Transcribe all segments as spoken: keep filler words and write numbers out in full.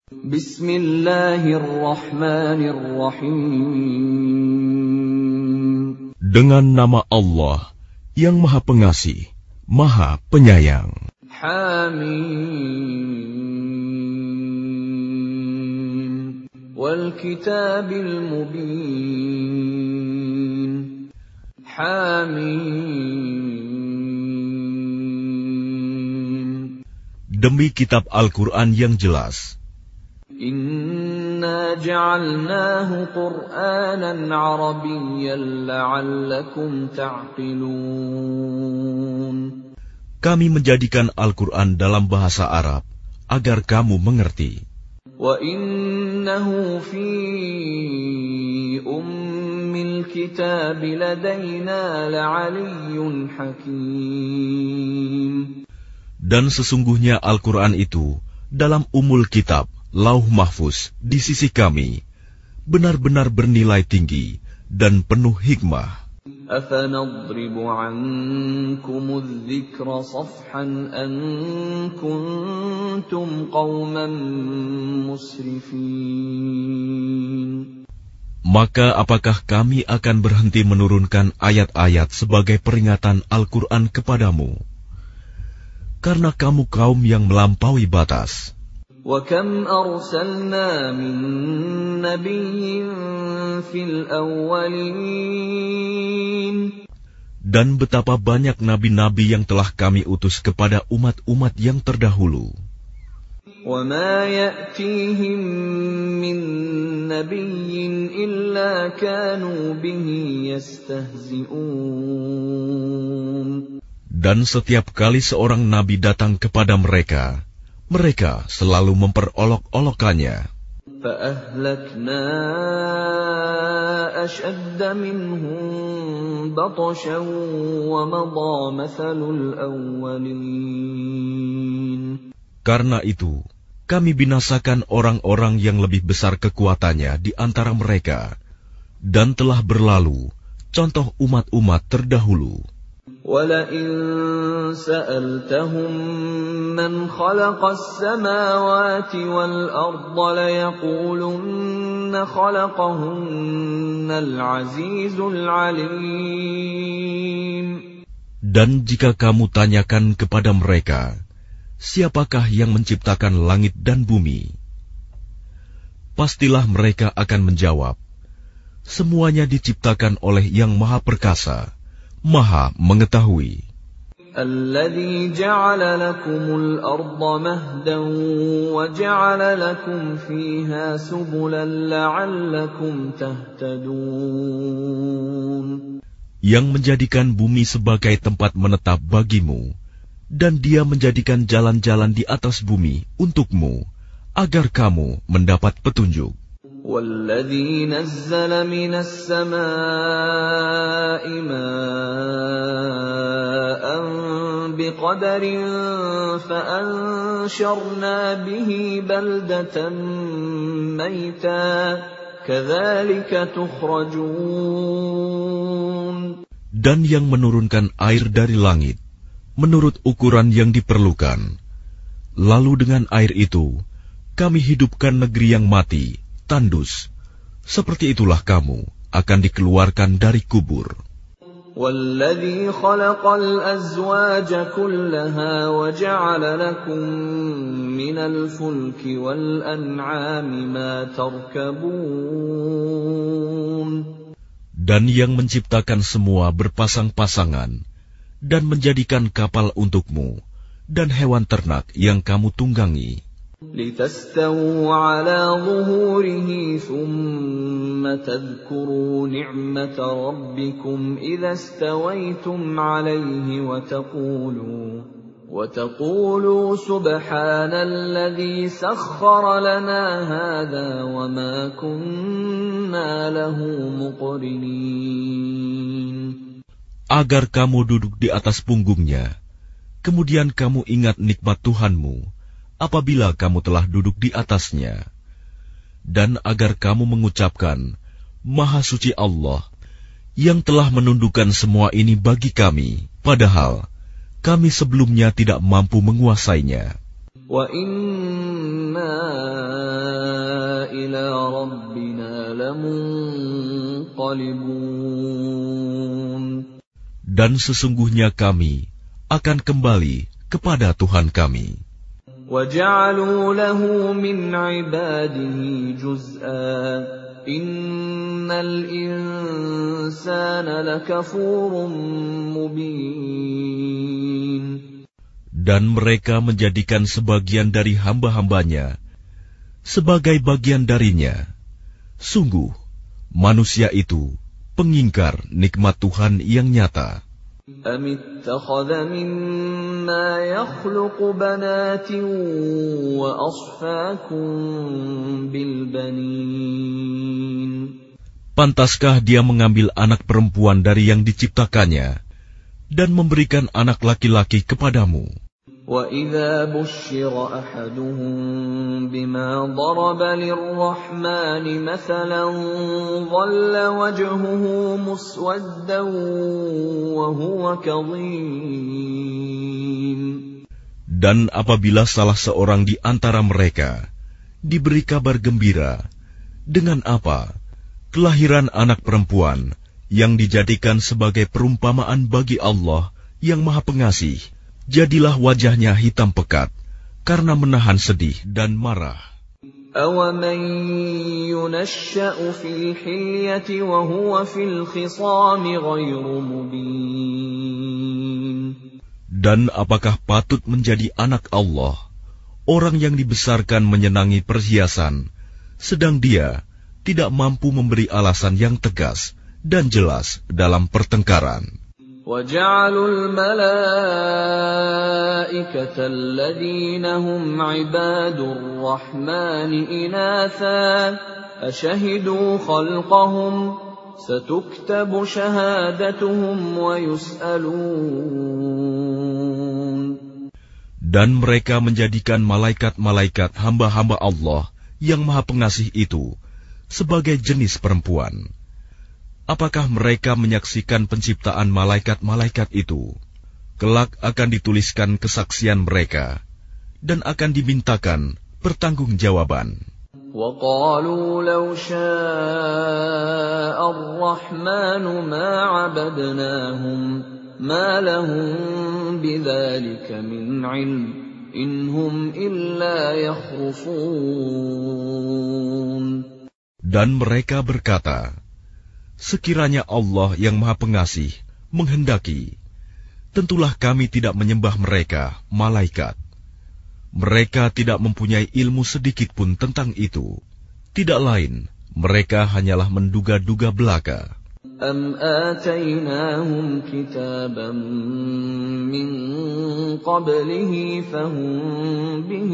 Bismillahirrahmanirrahim. Dengan nama Allah yang Maha Pengasih, Maha Penyayang. Hamim. Wal kitabil mubin. Hamim. Demi kitab Al-Quran yang jelas. Inna ja'alnahu Qur'anan Arabiyyan la'allakum ta'qilun. Kami menjadikan Al-Quran dalam bahasa Arab agar kamu mengerti. Wa innahu fi ummil kitab ladaina la'aliyyun hakim. Dan sesungguhnya Al-Quran itu dalam umul kitab, Lauh Mahfuz di sisi kami, benar-benar bernilai tinggi dan penuh hikmah. Afanadribu ankumudz dzikra safhan an kuntum qauman musrifin. Maka apakah kami akan berhenti menurunkan ayat-ayat sebagai peringatan Al-Quran kepadamu? Karena kamu kaum yang melampaui batas. وَكَمْ أَرْسَلْنَا مِن نَّبِيٍّ فِي الْأَوَّلِينَ. Dan betapa banyak nabi-nabi yang telah kami utus kepada umat-umat yang terdahulu. وَمَا يَأْتِيهِم مِّن نَّبِيٍّ إِلَّا كَانُوا بِهِ يَسْتَهْزِئُونَ. Dan setiap kali seorang nabi datang kepada mereka, mereka selalu memperolok-olokannya. فَأَهْلَكْنَا أَشَدَّ مِنْهُمْ بَطْشًا وَمَضَى مَثَلُ الْأَوَّلِينَ. Karena itu, kami binasakan orang-orang yang lebih besar kekuatannya di antara mereka, dan telah berlalu contoh umat-umat terdahulu. وَلَئِن سَأَلْتَهُم مَّنْ خَلَقَ السَّمَاوَاتِ وَالْأَرْضَ لَيَقُولُنَّ خَلَقَهُنَّ الْعَزِيزُ الْعَلِيمُ. Dan jika kamu tanyakan kepada mereka, siapakah yang menciptakan langit dan bumi? Pastilah mereka akan menjawab, semuanya diciptakan oleh Yang Maha Perkasa, Maha Mengetahui. الذي جعل لكم الأرض مهدا وجعل لكم فيها سبلا لعلكم تهتدون. Yang menjadikan bumi sebagai tempat menetap bagimu, dan Dia menjadikan jalan-jalan di atas bumi untukmu, agar kamu mendapat petunjuk. وَالَّذِي نَزَّلَ مِنَ السَّمَاءِ مَاءً بِقَدَرٍ فَأَنشَرْنَا بِهِ بَلْدَةً مَّيْتًا كَذَلِكَ تُخْرَجُونَ. Dan yang menurunkan air dari langit menurut ukuran yang diperlukan, lalu dengan air itu kami hidupkan negeri yang mati, tandus. Seperti itulah kamu akan dikeluarkan dari kubur. وَالَّذِي خَلَقَ الْأَزْوَاجَ كُلَّهَا وَجَعَلَ لَكُم مِّنَ الْفُلْكِ وَالْأَنْعَامِ مَا تَرْكَبُونَ. Dan yang menciptakan semua berpasang-pasangan dan menjadikan kapal untukmu dan hewan ternak yang kamu tunggangi. لِتَسْتَوُوا عَلَى ظُهُورِهِ ثُمَّ تَذْكُرُوا نِعْمَةَ رَبِّكُمْ إِذَا اسْتَوَيْتُمْ عَلَيْهِ وَتَقُولُوا وَتَقُولُوا سُبْحَانَ الَّذِي سَخَّرَ لَنَا هَذَا وَمَا كُنَّا لَهُ مُقْرِنِينَ. Agar kamu duduk di atas punggungnya, kemudian kamu ingat nikmat Tuhanmu apabila kamu telah duduk di atasnya, dan agar kamu mengucapkan, Maha Suci Allah, yang telah menundukkan semua ini bagi kami, padahal kami sebelumnya tidak mampu menguasainya. Wa inna مُنقَلِبُونَ. Dan sesungguhnya kami akan kembali kepada Tuhan kami. وَجَعَلُوا لَهُ مِنْ عِبَادِهِ جُزْءًا إِنَّ الْإِنسَانَ لَكَفُورٌ مُبِينٌ. Dan mereka menjadikan sebagian dari hamba-hambanya sebagai bagian darinya. Sungguh, manusia itu pengingkar nikmat Tuhan yang nyata. أَمِ اتَّخَذَ مِمَّا يَخْلُقُ بَنَاتٍ وَأَصْفَاكُم بِالْبَنِينَ. Pantaskah dia mengambil anak perempuan dari yang diciptakannya dan memberikan anak laki-laki kepadamu? وَإِذَا بُشِّرَ أَحَدُهُم بِمَا ضَرَبَ لِلرَّحْمَنِ مَثَلًا ظَلَّ وَجْهُهُ مُسْوَدًّا وَهُوَ كَظِيمٌ. Dan apabila salah seorang di antara mereka diberi kabar gembira dengan apa? Kelahiran anak perempuan yang dijadikan sebagai perumpamaan bagi Allah yang Maha Pengasih, jadilah wajahnya hitam pekat karena menahan sedih dan marah. أَوَمَن يُنَشَّأُ فِي الْحِلْيَةِ وَهُوَ فِي الْخِصَامِ غَيْرُ مُبِينٍ. Dan apakah patut menjadi anak Allah, orang yang dibesarkan menyenangi perhiasan, sedang dia tidak mampu memberi alasan yang tegas dan jelas dalam pertengkaran. وَجَعَلُوا الْمَلَائِكَةَ الَّذِينَ هُمْ عِبَادُ الرَّحْمَنِ إِنَاثًا أَشَهِدُوا خَلْقَهُمْ سَتُكْتَبُ شَهَادَتُهُمْ وَيُسْأَلُونَ. Dan mereka menjadikan malaikat-malaikat hamba-hamba Allah yang Maha Pengasih itu sebagai jenis perempuan. Apakah mereka menyaksikan penciptaan malaikat-malaikat itu? Kelak akan dituliskan kesaksian mereka dan akan dimintakan pertanggungjawaban. وَقَالُوا لَوْ شَاءَ الرَّحْمَنُ مَا عَبَدْنَاهُمْ مَا لَهُم بِذَلِكَ مِنْ عِلْمٍ إِنْ هُمْ إِلَّا يَخْرُصُونَ. Dan mereka berkata, sekiranya Allah yang Maha Pengasih menghendaki, tentulah kami tidak menyembah mereka, malaikat. Mereka tidak mempunyai ilmu sedikit pun tentang itu. Tidak lain, mereka hanyalah menduga-duga belaka. أَمْ آتَيْنَاهُمْ كِتَابًا مِّن قَبْلِهِ فَهُمْ بِهِ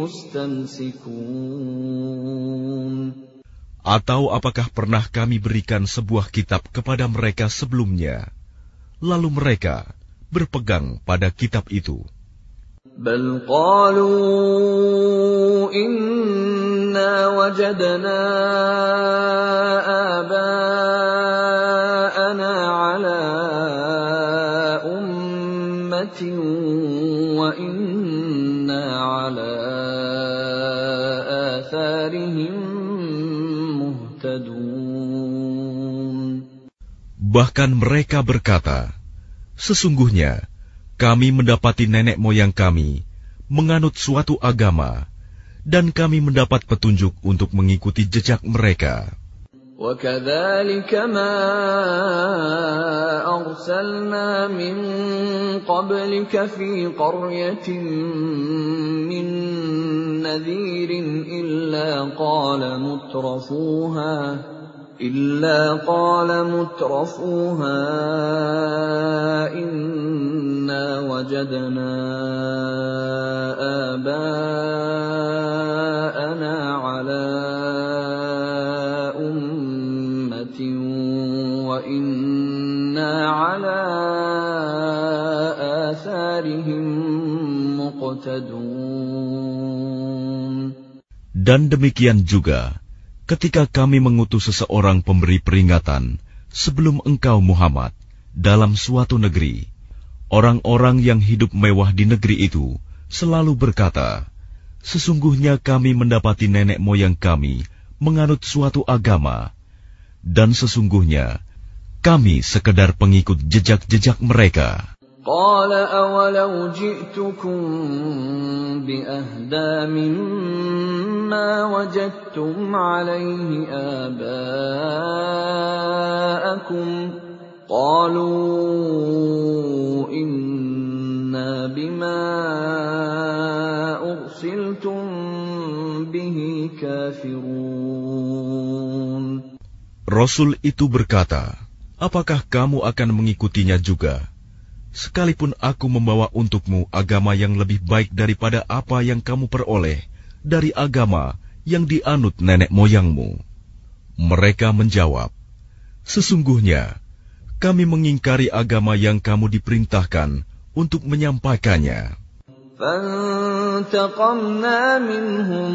مُسْتَمْسِكُونَ. Atau apakah pernah kami berikan sebuah kitab kepada mereka sebelumnya, lalu mereka berpegang pada kitab itu? بَلْ قَالُوا إِنَّا وَجَدْنَا آبَاءَنَا عَلَىٰ أُمَّةٍ وَإِنَّا عَلَىٰ آثَارِهِمْ. Bahkan mereka berkata, sesungguhnya kami mendapati nenek moyang kami menganut suatu agama, dan kami mendapat petunjuk untuk mengikuti jejak mereka. وَكَذَلِكَ مَا أَرْسَلْنَا مِن قَبْلِكَ فِي قَرْيَةٍ مِّن نَّذِيرٍ إِلَّا قَالَ مُتْرَفُوهَا إِلَّا قَالَ مُتْرَفُوهَا إِنَّا وَجَدْنَا آبَاءَنَا عَلَىٰ أُمَّةٍ وَإِنَّا عَلَىٰ آثَارِهِم مُقْتَدُونَ. Dan demikian juga ketika kami mengutus seseorang pemberi peringatan sebelum engkau Muhammad dalam suatu negeri, orang-orang yang hidup mewah di negeri itu selalu berkata, sesungguhnya kami mendapati nenek moyang kami menganut suatu agama, Dan sesungguhnya kami sekedar pengikut jejak-jejak mereka. قال أولو جئتكم بأهدى مما وجدتم عليه آباءكم قالوا إنا بما أرسلتم به كافرون. Rasul itu berkata, apakah kamu akan mengikutinya juga? Sekalipun aku membawa untukmu agama yang lebih baik daripada apa yang kamu peroleh dari agama yang dianut nenek moyangmu. Mereka menjawab, sesungguhnya kami mengingkari agama yang kamu diperintahkan untuk menyampaikannya. فانتقمنا منهم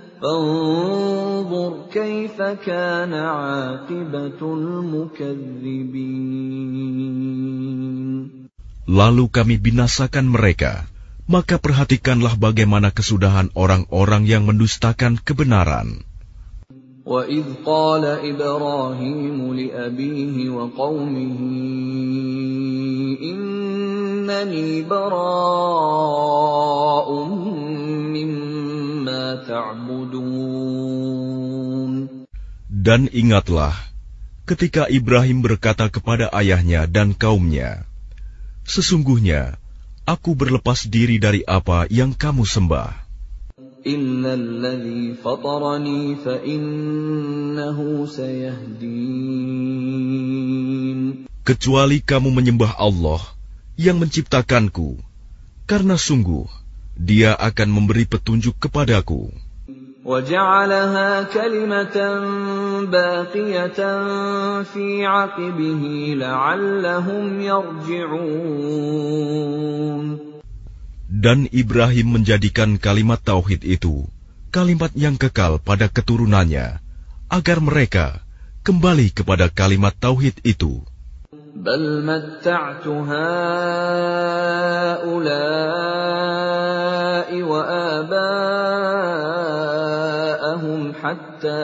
فانظر كيف كان عاقبة المكذبين. Lalu kami binasakan mereka, maka perhatikanlah bagaimana kesudahan orang-orang yang mendustakan kebenaran. وَإِذْ قَالَ إِبْرَاهِيمُ لِأَبِيهِ وَقَوْمِهِ إِنَّنِي بَرَاءٌ مِّمَّا تَعْبُدُونَ. Dan ingatlah, ketika Ibrahim berkata kepada ayahnya dan kaumnya, sesungguhnya aku berlepas diri dari apa yang kamu sembah. إِلَّا الَّذِي فَطَرَنِي فَإِنَّهُ سَيَهْدِينِ. Kecuali kamu menyembah Allah yang menciptakanku, karena sungguh Dia akan memberi petunjuk kepadaku. وَجَعَلَهَا كَلِمَةً بَاقِيَةً فِي عَقِبِهِ لَعَلَّهُمْ يَرْجِعُونَ. Dan Ibrahim menjadikan kalimat tauhid itu kalimat yang kekal pada keturunannya, agar mereka kembali kepada kalimat tauhid itu. بَلْ مَتَّعْتُ هَؤُلَاءِ وَآبَاءَهُمْ حَتَّى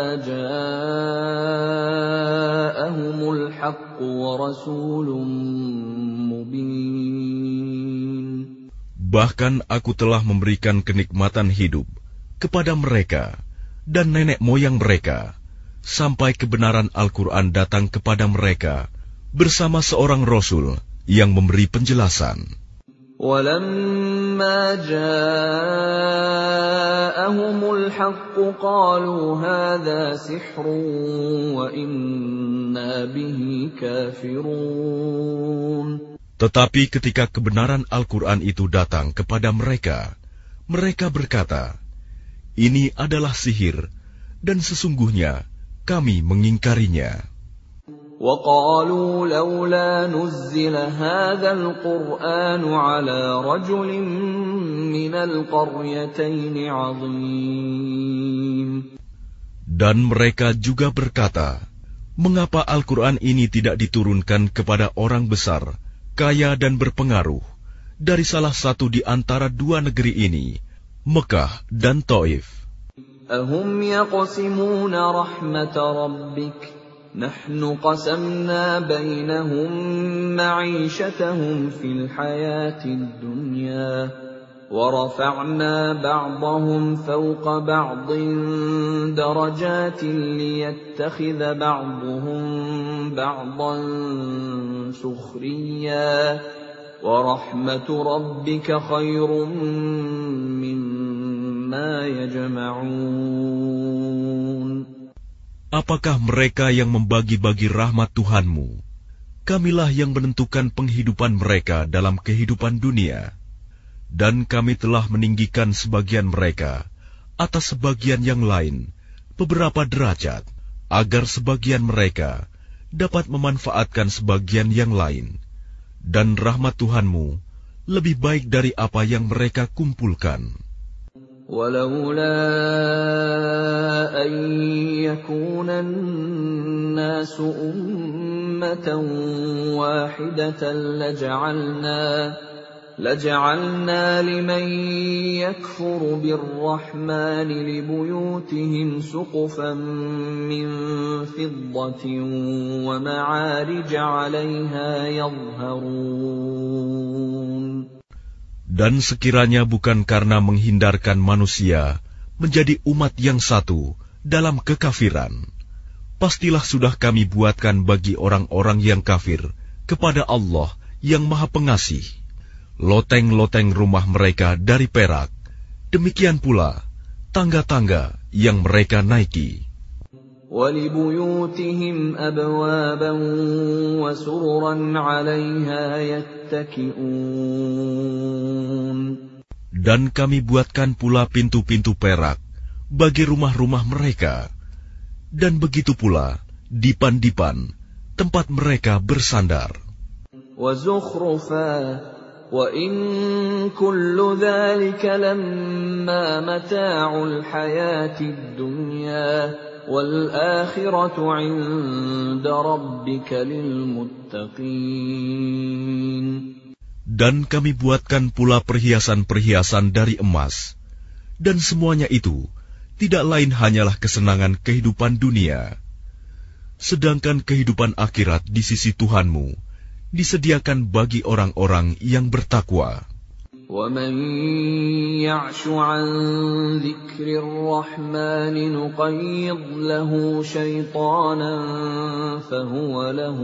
جَاءَهُمُ الْحَقُّ وَرَسُولٌ مُّبِينٌ. Bahkan aku telah memberikan kenikmatan hidup kepada mereka dan nenek moyang mereka, sampai kebenaran Al-Quran datang kepada mereka bersama seorang Rasul yang memberi penjelasan. وَلَمَّا جَاءَهُمُ الْحَقُّ قَالُوا هَذَا سِحْرٌ وَإِنَّا بِهِ كَافِرُونَ. Tetapi ketika kebenaran Al-Quran itu datang kepada mereka, mereka berkata, ini adalah sihir, dan sesungguhnya kami mengingkarinya. وَقَالُوا لَوْلَا نُزِّلَ هَذَا الْقُرْآنُ عَلَى رَجُلٍ مِّنَ الْقَرْيَتَيْنِ عَظِيمٍ. Dan mereka juga berkata, mengapa Al-Quran ini tidak diturunkan kepada orang besar, kaya dan berpengaruh, dari salah satu di antara dua negeri ini, Mekah dan Taif. أَهُمْ يَقْسِمُونَ رَحْمَةَ رَبِّكَ نَحْنُ قَسَمْنَا بَيْنَهُمْ مَعِيشَتَهُمْ فِي الْحَيَاةِ الدُّنْيَا وَرَفَعْنَا بَعْضَهُمْ فَوْقَ بَعْضٍ دَرَجَاتٍ لِيَتَّخِذَ بَعْضُهُمْ بَعْضًا سُخْرِيًّا وَرَحْمَةُ رَبِّكَ خَيْرٌ مِّمَّا يَجْمَعُونَ. Apakah mereka yang membagi-bagi rahmat Tuhanmu? Kamilah yang menentukan penghidupan mereka dalam kehidupan dunia. Dan kami telah meninggikan sebagian mereka atas sebagian yang lain beberapa derajat, agar sebagian mereka dapat memanfaatkan sebagian yang lain. Dan rahmat Tuhanmu lebih baik dari apa yang mereka kumpulkan. وَلَوْلَا أَن يَكُونَ النَّاسُ أُمَّةً وَاحِدَةً لَجَعَلْنَا لَجَعَلْنَا لِمَن يَكْفُرُ بِالرَّحْمَنِ لِبُيُوتِهِمْ سُقُفًا مِّن فِضَّةٍ وَمَعَارِجَ عَلَيْهَا يَظْهَرُونَ. Dan sekiranya bukan karena menghindarkan manusia menjadi umat yang satu dalam kekafiran, pastilah sudah kami buatkan bagi orang-orang yang kafir kepada Allah yang Maha Pengasih loteng-loteng rumah mereka dari perak, demikian pula tangga-tangga yang mereka naiki. وَلِبُيُوتِهِمْ أَبْوَابًا وَسُرُرًا عَلَيْهَا يَتَّكِئُونَ. Dan kami buatkan pula pintu-pintu perak bagi rumah-rumah mereka, dan begitu pula dipan-dipan tempat mereka bersandar. وَزُخْرُفًا وَإِن كُلُّ ذَلِكَ لَمَّا مَتَاعُ الْحَيَاةِ الدُّنْيَا وَالْآخِرَةُ عِندَ رَبِّكَ لِلْمُتَّقِينَ. Dan kami buatkan pula perhiasan-perhiasan dari emas, dan semuanya itu tidak lain hanyalah kesenangan kehidupan dunia. Sedangkan kehidupan akhirat di sisi Tuhanmu disediakan bagi orang-orang yang bertakwa. وَمَن يَعْشُ عَن ذِكْرِ الرَّحْمَنِ نُقَيِّضْ لَهُ شَيْطَانًا فَهُوَ لَهُ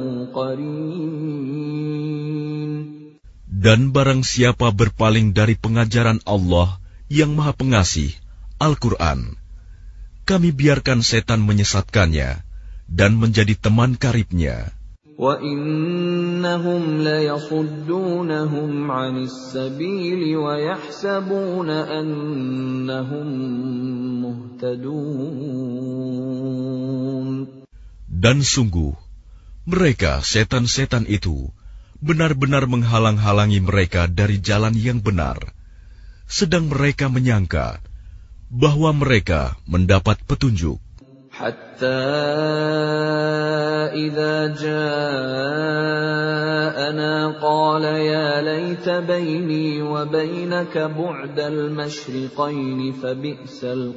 قَرِينٌ. Dan barang siapa berpaling dari pengajaran Allah yang Maha Pengasih, Al-Quran, kami biarkan setan menyesatkannya dan menjadi teman karibnya. وَإِنَّهُمْ لَيَصُدُّونَهُمْ عَنِ السَّبِيلِ وَيَحْسَبُونَ أَنَّهُمْ مُهْتَدُونَ. Dan sungguh, mereka setan-setan itu benar-benar menghalang-halangi mereka dari jalan yang benar, sedang mereka menyangka bahwa mereka mendapat petunjuk. حَتَّى إِذَا جَاءَنَا قَالَ يَا لَيْتَ بَيْنِي وَبَيْنَكَ بُعْدَ الْمَشْرِقَيْنِ فَبِئْسَ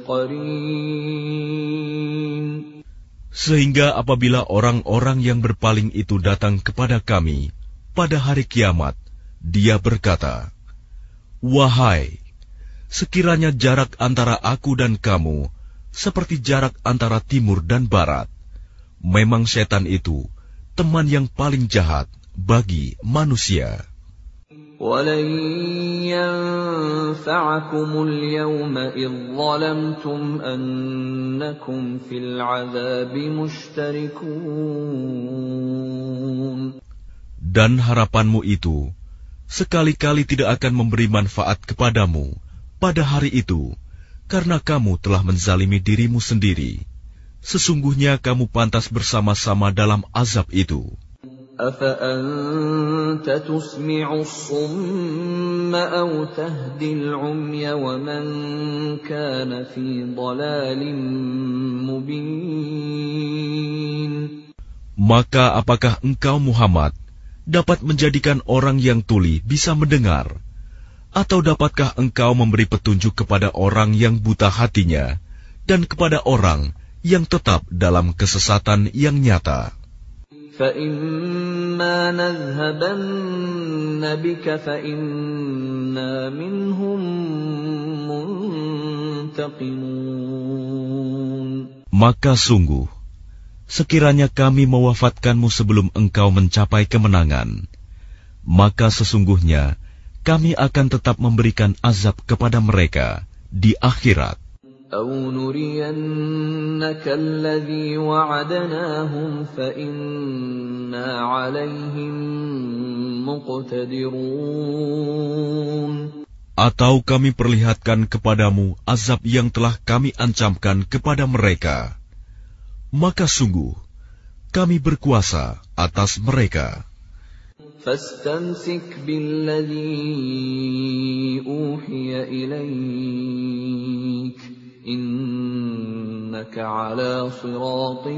الْقَرِينُ. Sehingga apabila orang-orang yang berpaling itu datang kepada kami pada hari kiamat, dia berkata, "Wahai, sekiranya jarak antara aku dan kamu seperti jarak antara timur dan barat, memang setan itu teman yang paling jahat bagi manusia." وَلَن يَنفَعَكُمُ الْيَوْمَ إِذ ظَّلَمْتُمْ أَنَّكُمْ فِي الْعَذَابِ مُشْتَرِكُونَ. Dan harapanmu itu sekali-kali tidak akan memberi manfaat kepadamu pada hari itu, karena kamu telah menzalimi dirimu sendiri. Sesungguhnya kamu pantas bersama-sama dalam azab itu. أَفَأَنْتَ تُسْمِعُ الصُّمَّ أَوْ تَهْدِي الْعُمْيَ وَمَنْ كَانَ فِي ضَلَالٍ مُبِينٍ. Maka apakah engkau Muhammad dapat menjadikan orang yang tuli bisa mendengar? Atau dapatkah engkau memberi petunjuk kepada orang yang buta hatinya dan kepada orang yang tetap dalam kesesatan yang nyata? فَإِمَّا نَذْهَبَنَّ بِكَ فَإِنَّا مِنْهُمْ مُنْتَقِمُونَ. Maka sungguh, sekiranya kami mewafatkanmu sebelum engkau mencapai kemenangan, maka sesungguhnya kami akan tetap memberikan azab kepada mereka di akhirat. أَوْ نُرِيَنَّكَ الَّذِي وَعَدْنَاهُمْ فَإِنَّا عَلَيْهِمْ مُقْتَدِرُونَ. Atau kami perlihatkan kepadamu azab yang telah kami ancamkan kepada mereka, maka sungguh kami berkuasa atas mereka. فَاسْتَمْسِكْ بِالَّذِي أُوحِيَ إِلَيْكَ إِنَّكَ عَلَى صِرَاطٍ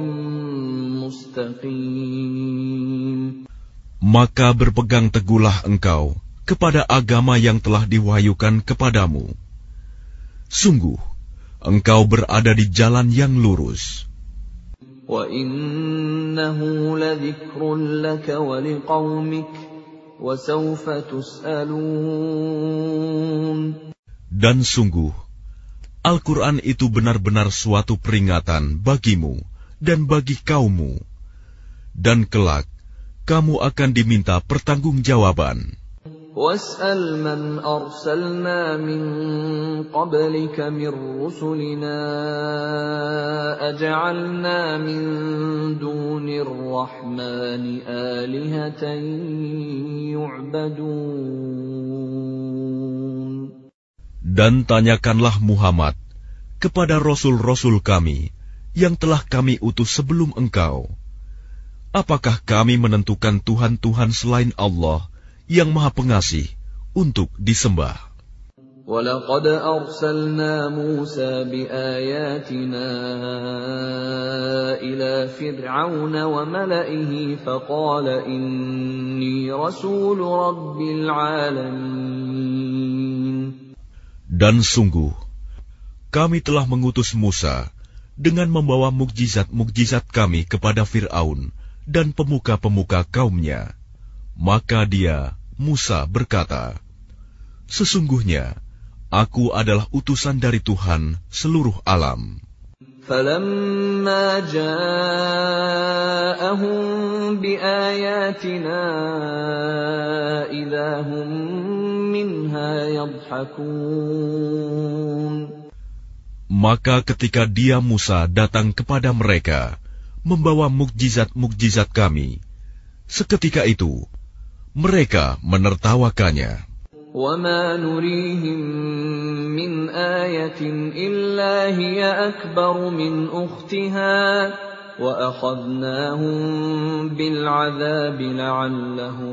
مُسْتَقِيمٍ. Maka berpegang teguhlah engkau kepada agama yang telah diwahyukan kepadamu. Sungguh, engkau berada di jalan yang lurus. وَإِنَّهُ لَذِكْرٌ لَكَ وَلِقَوْمِكَ وَسَوْفَ تُسْأَلُونَ. Dan sungguh, Al-Quran itu benar-benar suatu peringatan bagimu dan bagi kaummu. Dan kelak, kamu akan diminta pertanggungjawaban. وَاسْأَلْ مَنْ أَرْسَلْنَا مِنْ قَبْلِكَ مِنْ رُسُلِنَا أَجَعَلْنَا مِنْ دُونِ الرَّحْمَنِ آلِهَةً يُعْبَدُونَ. Dan tanyakanlah Muhammad kepada rasul-rasul kami yang telah kami utus sebelum engkau. Apakah kami menentukan Tuhan-Tuhan selain Allah yang Maha Pengasih untuk disembah? وَلَقَدْ أَرْسَلْنَا مُوسَى بِآيَاتِنَا إِلَى فِرْعَوْنَ وَمَلَئِهِ فَقَالَ إِنِّي رَسُولُ رَبِّ الْعَالَمِينَ. Dan sungguh, kami telah mengutus Musa dengan membawa mukjizat-mukjizat kami kepada Fir'aun dan pemuka-pemuka kaumnya. Maka dia, Musa, berkata, sesungguhnya, aku adalah utusan dari Tuhan seluruh alam. فَلَمَّا جَاءَهُم بِآيَاتِنَا إِذَا هُم مِّنْهَا يَضْحَكُونَ. Maka ketika dia, Musa, datang kepada mereka, membawa mukjizat-mukjizat kami, seketika itu, mereka menertawakannya. وَمَا نُرِيهِم مِّنْ آيَةٍ إِلَّا هِيَ أَكْبَرُ مِنْ أُخْتِهَا وَأَخَذْنَاهُم بِالْعَذَابِ لَعَلَّهُمْ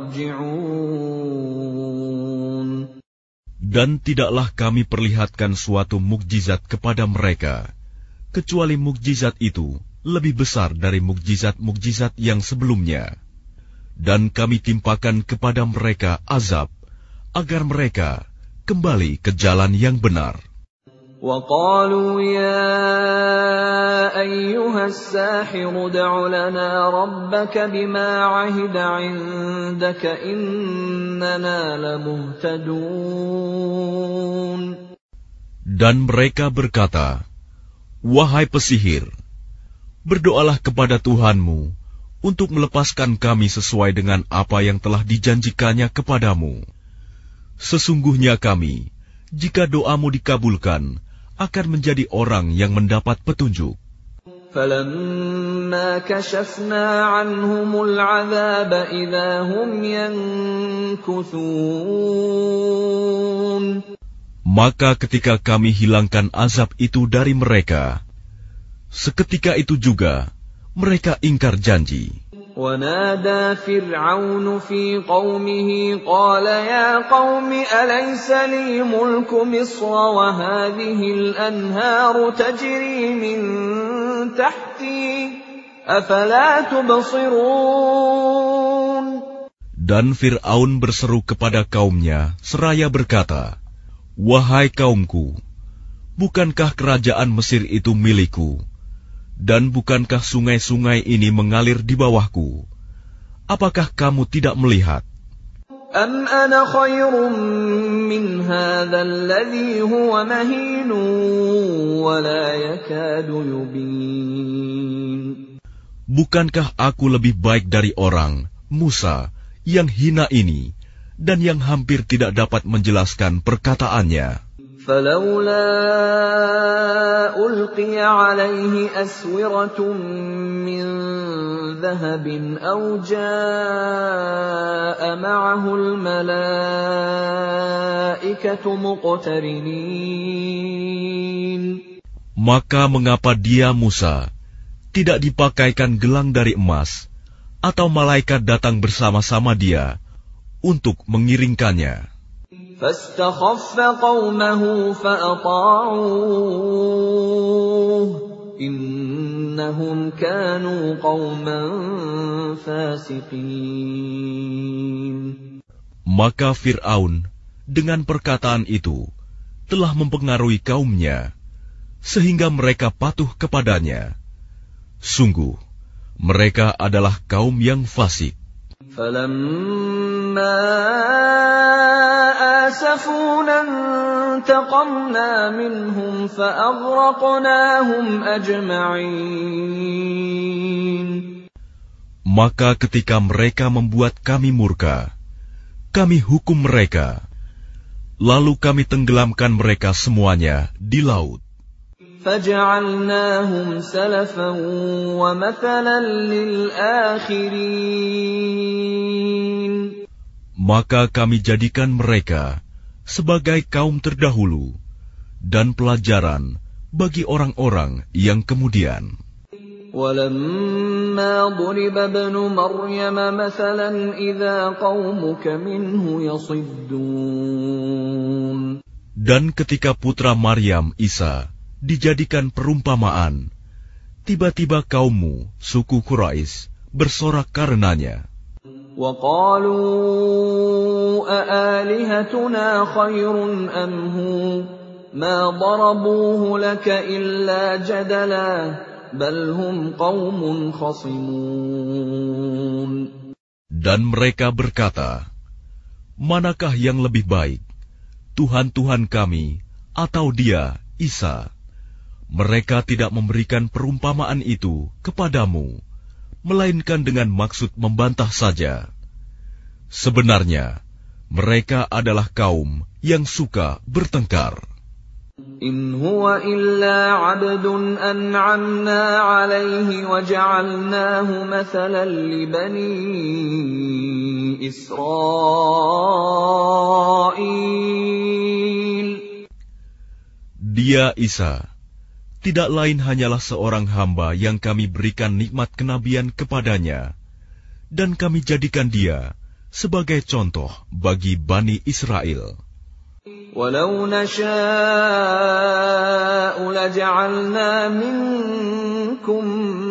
يَرْجِعُونَ. Dan tidaklah kami perlihatkan suatu mukjizat kepada mereka, kecuali mukjizat itu lebih besar dari mukjizat-mukjizat yang sebelumnya. Dan kami timpakan kepada mereka azab, agar mereka kembali ke jalan yang benar. وَقَالُوا يَا أَيُّهَا السَّاحِرُ ادْعُ لَنَا رَبَّكَ بِمَا عَهِدَ عِندَكَ إِنَّنَا لَمُهْتَدُونَ. Dan mereka berkata, wahai pesihir, berdoalah kepada Tuhanmu untuk melepaskan kami sesuai dengan apa yang telah dijanjikannya kepadamu. Sesungguhnya kami, jika doamu dikabulkan, akan menjadi orang yang mendapat petunjuk. فَلَمَّا كَشَفْنَا عَنْهُمُ الْعَذَابَ إِذَا هُمْ يَنكُثُونَ. Maka ketika kami hilangkan azab itu dari mereka, seketika itu juga mereka ingkar janji. وَنَادَى فِرْعَوْنُ فِي قَوْمِهِ قَالَ يَا قَوْمِ أَلَيْسَ لِي مُلْكُ مِصْرَ وَهَٰذِهِ الْأَنْهَارُ تَجْرِي مِن تَحْتِي أَفَلَا تُبْصِرُونَ. Dan Fir'aun berseru kepada kaumnya seraya berkata, wahai kaumku, bukankah kerajaan Mesir itu milikku? Dan bukankah sungai-sungai ini mengalir di bawahku? Apakah kamu tidak melihat? أَمْ أَنَا خَيْرٌ مِّنْ هَٰذَا الَّذِي هُوَ مَهِينٌ وَلَا يَكَادُ يُبِينُ. Bukankah aku lebih baik dari orang, Musa, yang hina ini, dan yang hampir tidak dapat menjelaskan perkataannya? فَلَوْلَا أُلْقِيَ عَلَيْهِ أَسْوِرَةٌ مِّن ذَهَبٍ أَوْ جَاءَ مَعَهُ الْمَلَائِكَةُ مُقْتَرِنِينَ. Maka mengapa dia, Musa, tidak dipakaikan gelang dari emas, atau malaikat datang bersama-sama dia untuk mengiringkannya? فَاسْتَخَفَّ قَوْمَهُ فَأَطَاعُوهُ إِنَّهُمْ كَانُوا قَوْمًا فَاسِقِينَ. Maka Fir'aun dengan perkataan itu telah mempengaruhi kaumnya, sehingga mereka patuh kepadanya. Sungguh, mereka adalah kaum yang fasik. فَلَمَّا آسَفُونَا انتَقَمْنَا مِنْهُمْ فَأَغْرَقْنَاهُمْ أَجْمَعِينَ. Maka ketika mereka membuat kami murka, kami hukum mereka, lalu kami tenggelamkan mereka semuanya di laut. فَجَعَلْنَاهُمْ سَلَفًا وَمَثَلًا لِلْآخِرِينَ. Maka kami jadikan mereka sebagai kaum terdahulu dan pelajaran bagi orang-orang yang kemudian. وَلَمَّا ضُرِبَ ابْنُ مَرْيَمَ مَثَلًا إِذَا قَوْمُكَ مِنْهُ يَصِدُّونَ. Dan ketika putra Maryam, Isa, dijadikan perumpamaan, tiba-tiba kaummu, suku Quraisy, bersorak karenanya. وَقَالُوا أَآلِهَتُنَا خَيْرٌ أَمْ هُوَ مَا ضَرَبُوهُ لَكَ إِلَّا جَدَلًا بَلْ هُمْ قَوْمٌ خَصِمُونَ. Dan mereka berkata, manakah yang lebih baik, Tuhan-Tuhan kami atau dia, Isa? Mereka tidak memberikan perumpamaan itu kepadamu, melainkan dengan maksud membantah saja. Sebenarnya, mereka adalah kaum yang suka bertengkar. إِنْ هُوَ إِلَّا عَبْدٌ أَنْعَمْنَا عَلَيْهِ وَجَعَلْنَاهُ مَثَلًا لِبَنِي إِسْرَائِيلَ. Dia, Isa, tidak lain hanyalah seorang hamba yang kami berikan nikmat kenabian kepadanya, dan kami jadikan dia sebagai contoh bagi Bani Israel. وَلَوْ نَشَاءُ لَجَعَلْنَا مِنكُم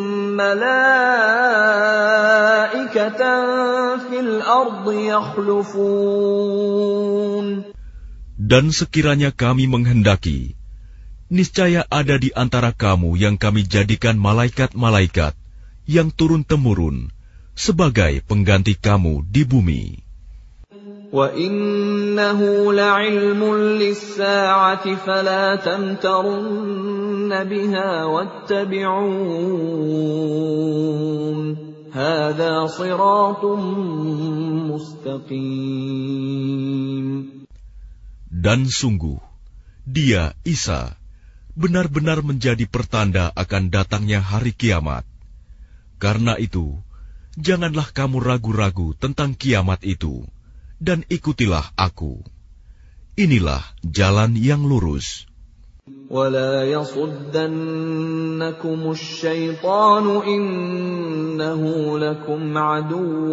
مَّلَائِكَةً فِي الْأَرْضِ يَخْلُفُونَ. Dan sekiranya kami menghendaki, niscaya ada di antara kamu yang kami jadikan malaikat-malaikat yang turun-temurun sebagai pengganti kamu di bumi. وَإِنَّهُ لَعِلْمٌ لِلسَّاعَةِ فَلَا تَمْتَرُنَّ بِهَا وَاتَّبِعُونِ هَذَا صِرَاطٌ مُسْتَقِيمٌ. Dan sungguh, dia, Isa, benar-benar menjadi pertanda akan datangnya hari kiamat. Karena itu, janganlah kamu ragu-ragu tentang kiamat itu, dan ikutilah aku. Inilah jalan yang lurus. وَلَا يَصُدَّنَّكُمُ الشَّيْطَانُ إِنَّهُ لَكُمْ عَدُوٌّ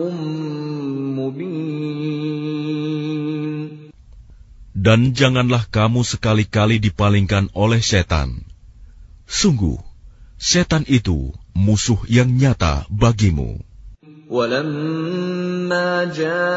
مُبِينٌ. Dan janganlah kamu sekali-kali dipalingkan oleh setan. Sungguh, setan itu musuh yang nyata bagimu. وَلَمَّا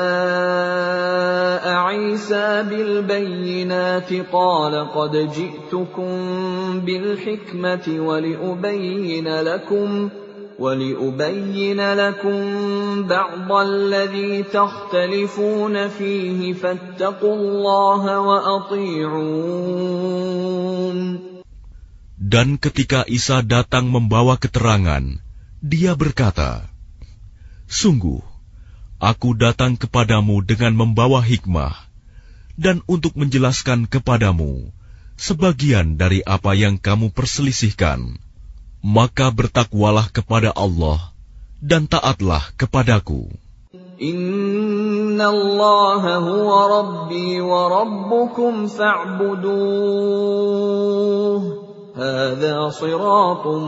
جَاءَ عِيسَى بِالْبَيِّنَاتِ قَالَ قَدْ جِئْتُكُم بِالْحِكْمَةِ وَلِأُبَيِّنَ لَكُمْ وَلِأُبَيِّنَ لَكُمْ بَعْضَ الَّذِي تَخْتَلِفُونَ فِيهِ فَاتَّقُوا اللَّهَ وَأَطِيعُونِ. Dan ketika Isa datang membawa keterangan, dia berkata, sungguh, aku datang kepadamu dengan membawa hikmah, dan untuk menjelaskan kepadamu sebagian dari apa yang kamu perselisihkan. Maka bertakwalah kepada Allah, dan taatlah kepadaku. Inna Allah huwa Rabbi wa Rabbukum fa'buduh. Hadha siratun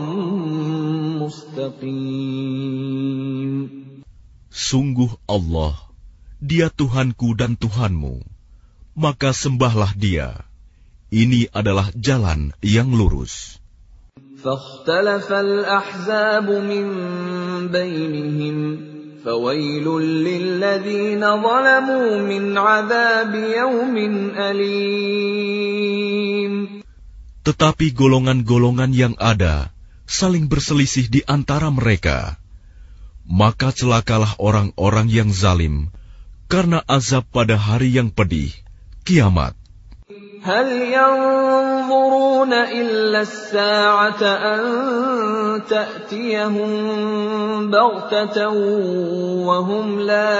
mustaqim. Sungguh Allah, Dia Tuhanku dan Tuhanmu, maka sembahlah Dia. Ini adalah jalan yang lurus. فاختلف الأحزاب من بينهم فَوَيْلٌ لِّلَّذِينَ ظَلَمُوا مِنْ عَذَابِ يَوْمٍ أَلِيمٍ. Tetapi golongan-golongan yang ada saling berselisih di antara mereka. Maka celakalah orang-orang yang zalim karena azab pada hari yang pedih, kiamat. هَلْ يَنظُرُونَ إِلَّا السَّاعَةَ أَن تَأْتِيَهُم بَغْتَةً وَهُمْ لَا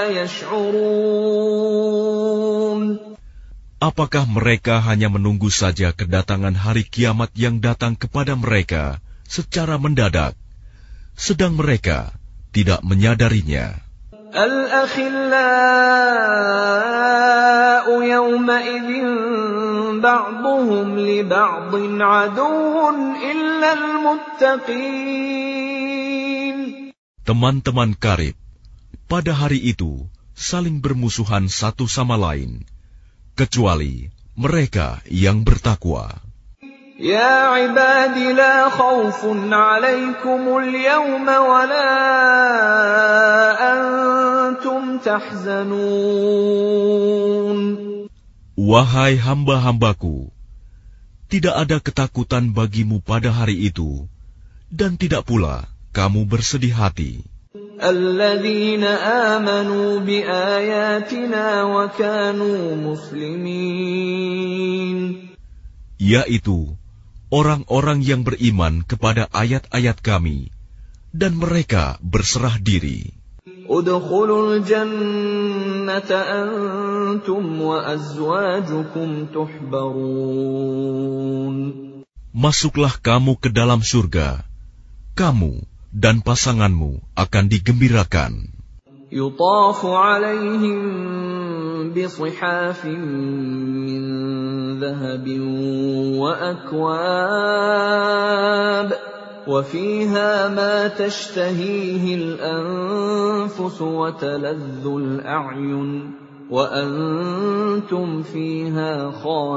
يَشْعُرُونَ. Apakah mereka hanya menunggu saja kedatangan hari kiamat yang datang kepada mereka secara mendadak, sedang mereka tidak menyadarinya? الْأَخِلَّاءُ يَوْمَئِذٍ بَعْضُهُمْ لِبَعْضٍ عَدُوٌّ إِلَّا الْمُتَّقِينَ. Teman-teman karib pada hari itu saling bermusuhan satu sama lain, kecuali mereka yang bertakwa. يا عباد لا خوف عليكم اليوم ولا أنتم تحزنون. Wahai hamba-hambaku, tidak ada ketakutan bagimu pada hari itu, dan tidak pula kamu bersedih hati. الذين آمنوا بآياتنا وكانوا مسلمين. Yaitu orang-orang yang beriman kepada ayat-ayat kami, dan mereka berserah diri. Udkhulul jannata antum wa azwajukum tuhbarun. Masuklah kamu ke dalam surga, kamu dan pasanganmu akan digembirakan. Yutafu alaihim bisihafin min dhahabin wa akwab wa fiha ma tashtahihi al-anfus wa taladhdhu al-a'yun wa antum fiha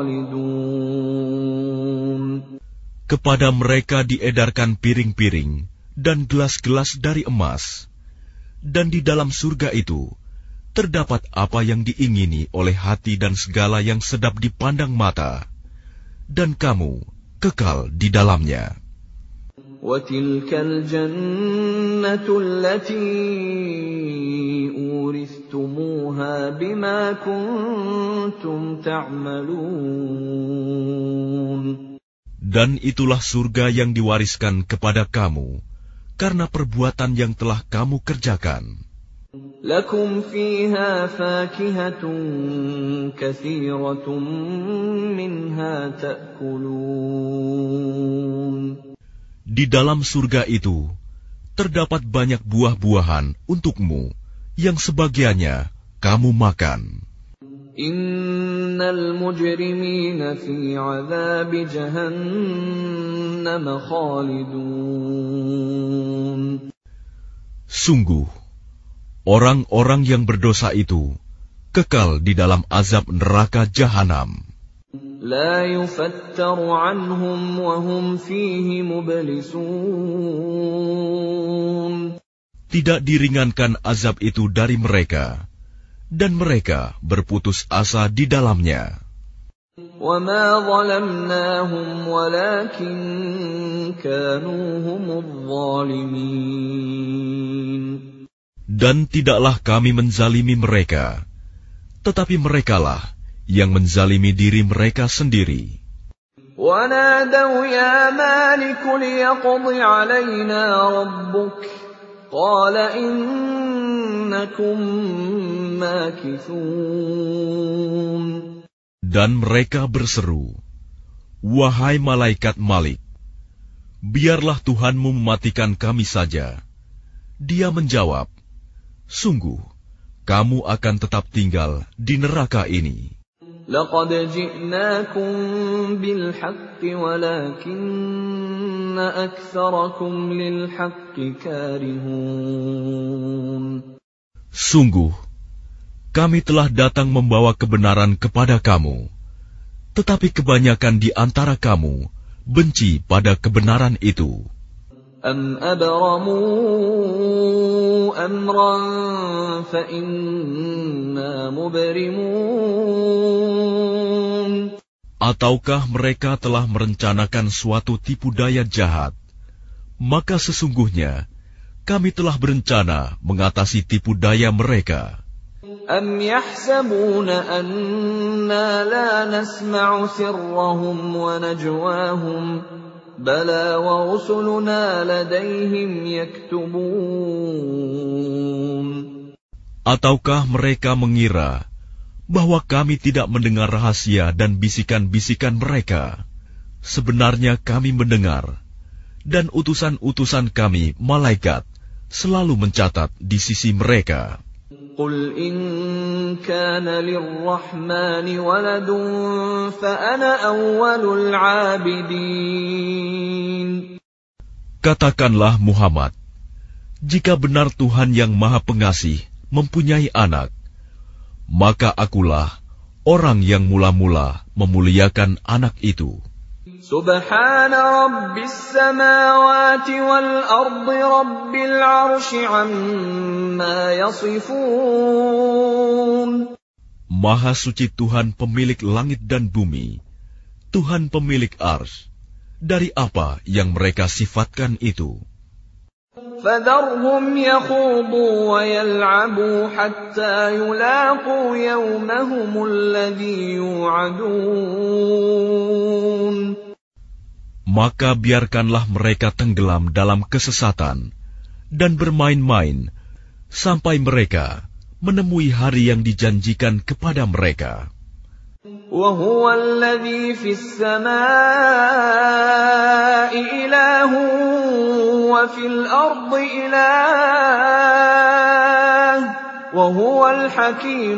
khalidun. Kepada mereka diedarkan piring-piring dan gelas-gelas dari emas, dan di dalam surga itu terdapat apa yang diingini oleh hati dan segala yang sedap dipandang mata, dan kamu kekal di dalamnya. وَتِلْكَ الْجَنَّةُ الَّتِي أُورِثْتُمُوهَا بِمَا كُنتُمْ تَعْمَلُونَ. Dan itulah surga yang diwariskan kepada kamu karena perbuatan yang telah kamu kerjakan. Lakum fiha fakihatun katsiratun minha ta'kulun. Di dalam surga itu terdapat banyak buah-buahan untukmu yang sebagiannya kamu makan. Innal mujrimina fi 'adzabi jahannam khalidun. Sungguh, orang-orang yang berdosa itu kekal di dalam azab neraka jahanam. La yufattaru 'anhum wa hum fihi mublisun. Tidak diringankan azab itu dari mereka, dan mereka berputus asa di dalamnya. وَمَا ظَلَمْنَاهُمْ وَلَكِنْ كَانُوا هُمُ الظَّالِمِينَ. Dan tidaklah kami menzalimi mereka, tetapi merekalah yang menzalimi diri mereka sendiri. وَنَادَوْا يَا مَالِكُ لِيَقْضِ عَلَيْنَا رَبُّكَ قَالَ إِنَّكُمْ مَاكِثُونَ. Dan mereka berseru, "Wahai malaikat Malik, biarlah Tuhanmu mematikan kami saja." Dia menjawab, "Sungguh, kamu akan tetap tinggal di neraka ini." لَقَدْ جِئْنَاكُمْ بِالْحَقِّ وَلَكِنَّ أَكْثَرَكُمْ لِلْحَقِّ كَارِهُونَ. Sungguh, kami telah datang membawa kebenaran kepada kamu, tetapi kebanyakan di antara kamu benci pada kebenaran itu. أَمْ أَبْرَمُوا أَمْرًا فَإِنَّا مُبْرِمُونَ. Ataukah mereka telah merencanakan suatu tipu daya jahat? Maka sesungguhnya kami telah berencana mengatasi tipu daya mereka. أَمْ يَحْسَبُونَ أَنَّا لَا نَسْمَعُ سِرَّهُمْ وَنَجْوَاهُمْ بَلَى وَرُسُلُنَا لَدَيْهِمْ يَكْتُبُونَ. Ataukah mereka mengira bahwa kami tidak mendengar rahasia dan bisikan-bisikan mereka? Sebenarnya kami mendengar, dan utusan-utusan kami, malaikat, selalu mencatat di sisi mereka. قُلْ إِن كَانَ لِلرَّحْمَنِ وَلَدٌ فَأَنَا أَوَّلُ الْعَابِدِينَ. Katakanlah Muhammad, jika benar Tuhan yang Maha Pengasih mempunyai anak, maka akulah orang yang mula-mula memuliakan anak itu. Subhana Rabbis samawati wal ardi Rabbil arsy amma yasifun. Maha suci Tuhan pemilik langit dan bumi, Tuhan pemilik arsy, dari apa yang mereka sifatkan itu. فَذَرْهُمْ يَخُوضُوا وَيَلْعَبُوا حَتَّى يُلَاقُوا يَوْمَهُمُ الَّذِي يُوعَدُونَ. Maka biarkanlah mereka tenggelam dalam kesesatan dan bermain-main sampai mereka menemui hari yang dijanjikan kepada mereka. وَهُوَ الَّذِي فِي السَّمَاءِ إِلَٰهٌ وَفِي الْأَرْضِ إِلَٰهٌ وَهُوَ الْحَكِيمُ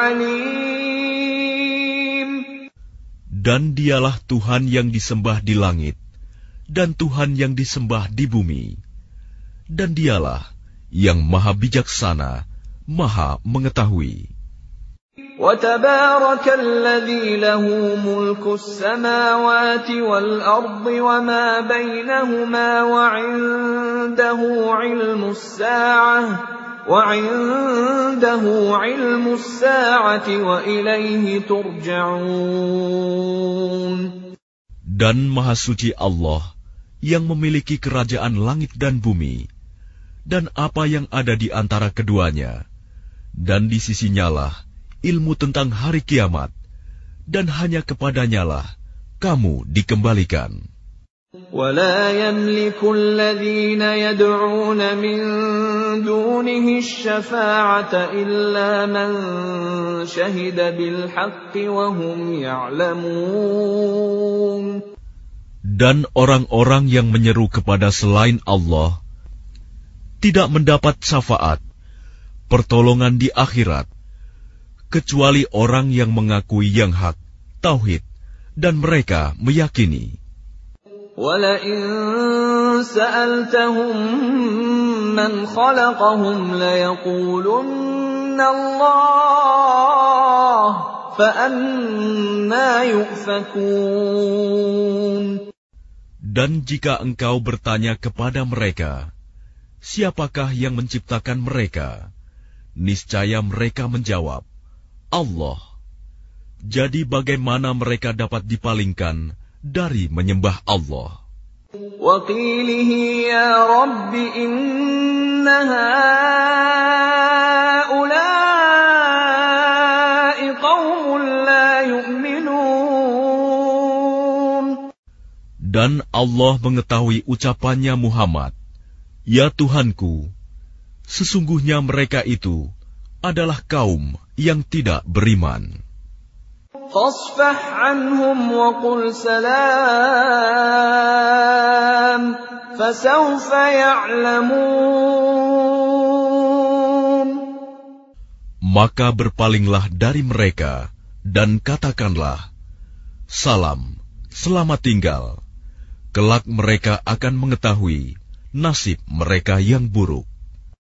الْعَلِيمُ. Dan dialah Tuhan yang disembah di langit dan Tuhan yang disembah di bumi, dan dialah yang maha bijaksana, maha mengetahui. وَتَبَارَكَ الَّذِي لَهُ مُلْكُ السَّمَاوَاتِ وَالْأَرْضِ وَمَا بَيْنَهُمَا وَعِندَهُ عِلْمُ السَّاعَةِ وَعِندَهُ عِلْمُ السَّاعَةِ وَإِلَيْهِ تُرْجَعُونَ. Dan Maha Suci Allah yang memiliki kerajaan langit dan bumi, dan apa yang ada di antara keduanya, dan di sisinya lah ilmu tentang hari kiamat, dan hanya kepadanyalah kamu dikembalikan. وَلَا يَمْلِكُ الَّذِينَ يَدْعُونَ مِن دُونِهِ الشَّفَاعَةَ إِلَّا مَن شَهِدَ بِالْحَقِّ وَهُمْ يَعْلَمُونَ. Dan orang-orang yang menyeru kepada selain Allah tidak mendapat syafaat, pertolongan di akhirat, kecuali orang yang mengakui yang hak, tauhid, dan mereka meyakini. وَلَئِن سَأَلْتَهُم مَّنْ خَلَقَهُمْ لَيَقُولُنَّ اللَّهُ فَأَنَّىٰ يُؤْفَكُونَ. Dan jika engkau bertanya kepada mereka, siapakah yang menciptakan mereka? Niscaya mereka menjawab, Allah. Jadi bagaimana mereka dapat dipalingkan dari menyembah Allah? وَقِيلِهِ يَا رَبِّ إِنَّ هَٰؤُلَاءِ قَوْمٌ لَّا يُؤْمِنُونَ. Dan Allah mengetahui ucapannya Muhammad, Ya Tuhanku, sesungguhnya mereka itu adalah kaum yang tidak beriman. فَاصْفَحْ عَنْهُمْ وَقُلْ سَلَامٌ فَسَوْفَ يَعْلَمُونَ. Maka berpalinglah dari mereka dan katakanlah, Salam, selamat tinggal. Kelak mereka akan mengetahui nasib mereka yang buruk.